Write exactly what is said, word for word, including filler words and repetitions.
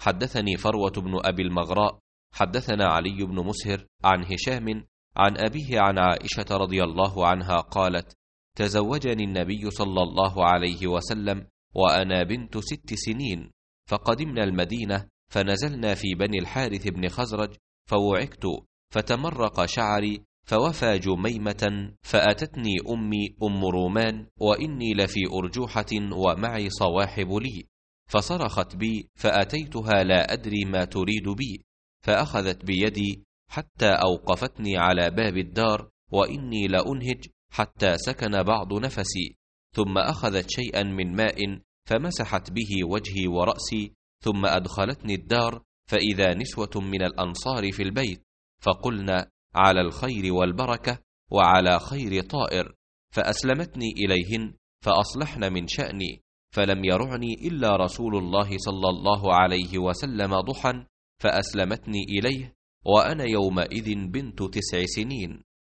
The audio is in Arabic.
حدثني فروة بن أبي المغراء حدثنا علي بن مسهر عن هشام عن أبيه عن عائشة رضي الله عنها قالت: تزوجني النبي صلى الله عليه وسلم وأنا بنت ست سنين، فقدمنا المدينة فنزلنا في بني الحارث بن خزرج، فوعكت فتمرق شعري فوفى جميمة، فأتتني أمي أم رومان وإني لفي أرجوحة ومعي صواحب لي، فصرخت بي فأتيتها لا أدري ما تريد بي، فأخذت بيدي حتى أوقفتني على باب الدار وإني لأنهج حتى سكن بعض نفسي، ثم أخذت شيئا من ماء فمسحت به وجهي ورأسي، ثم أدخلتني الدار فإذا نسوة من الأنصار في البيت، فقلنا: على الخير والبركة وعلى خير طائر، فأسلمتني إليهن فأصلحن من شأني، فلم يرعني إلا رسول الله صلى الله عليه وسلم ضحى، فأسلمتني إليه وأنا يومئذ بنت تسع سنين.